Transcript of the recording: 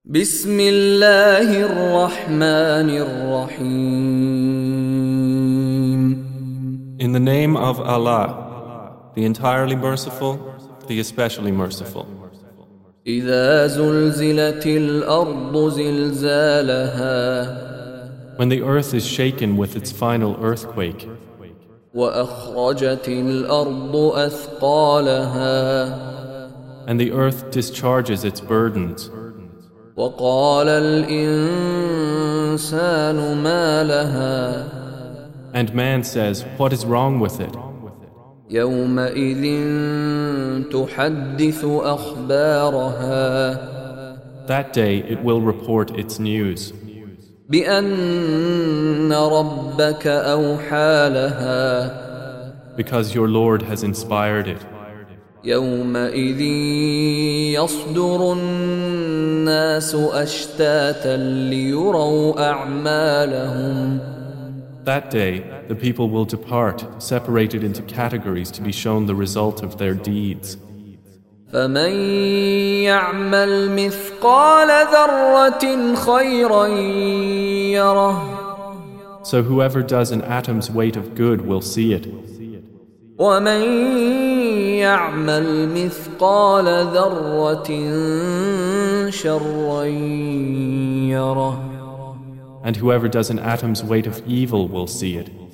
بسم الله الرحمن الرحيم. In the name of Allah, the entirely merciful, the especially merciful. إذا زلزلت الأرض زلزالها When the earth is shaken with its final earthquake, وأخرجت الأرض أثقالها and the earth discharges its burdens, وقال الإنسان ما لها and man says, "What is wrong with it?" يومئذ تحدث أخبارها That day it will report its news, بأن ربك أوحى لها because your Lord has inspired it. يومئذ يصدر الناس أشتاتا ليروا أعمالهم That day the people will depart, separated into categories to be shown the result of their deeds. فمن يعمل مثقال ذرة خيرا يره So whoever does an atom's weight of good will see it, ومن يعمل مثقال ذرة شرا يره and whoever does an atom's weight of evil will see it.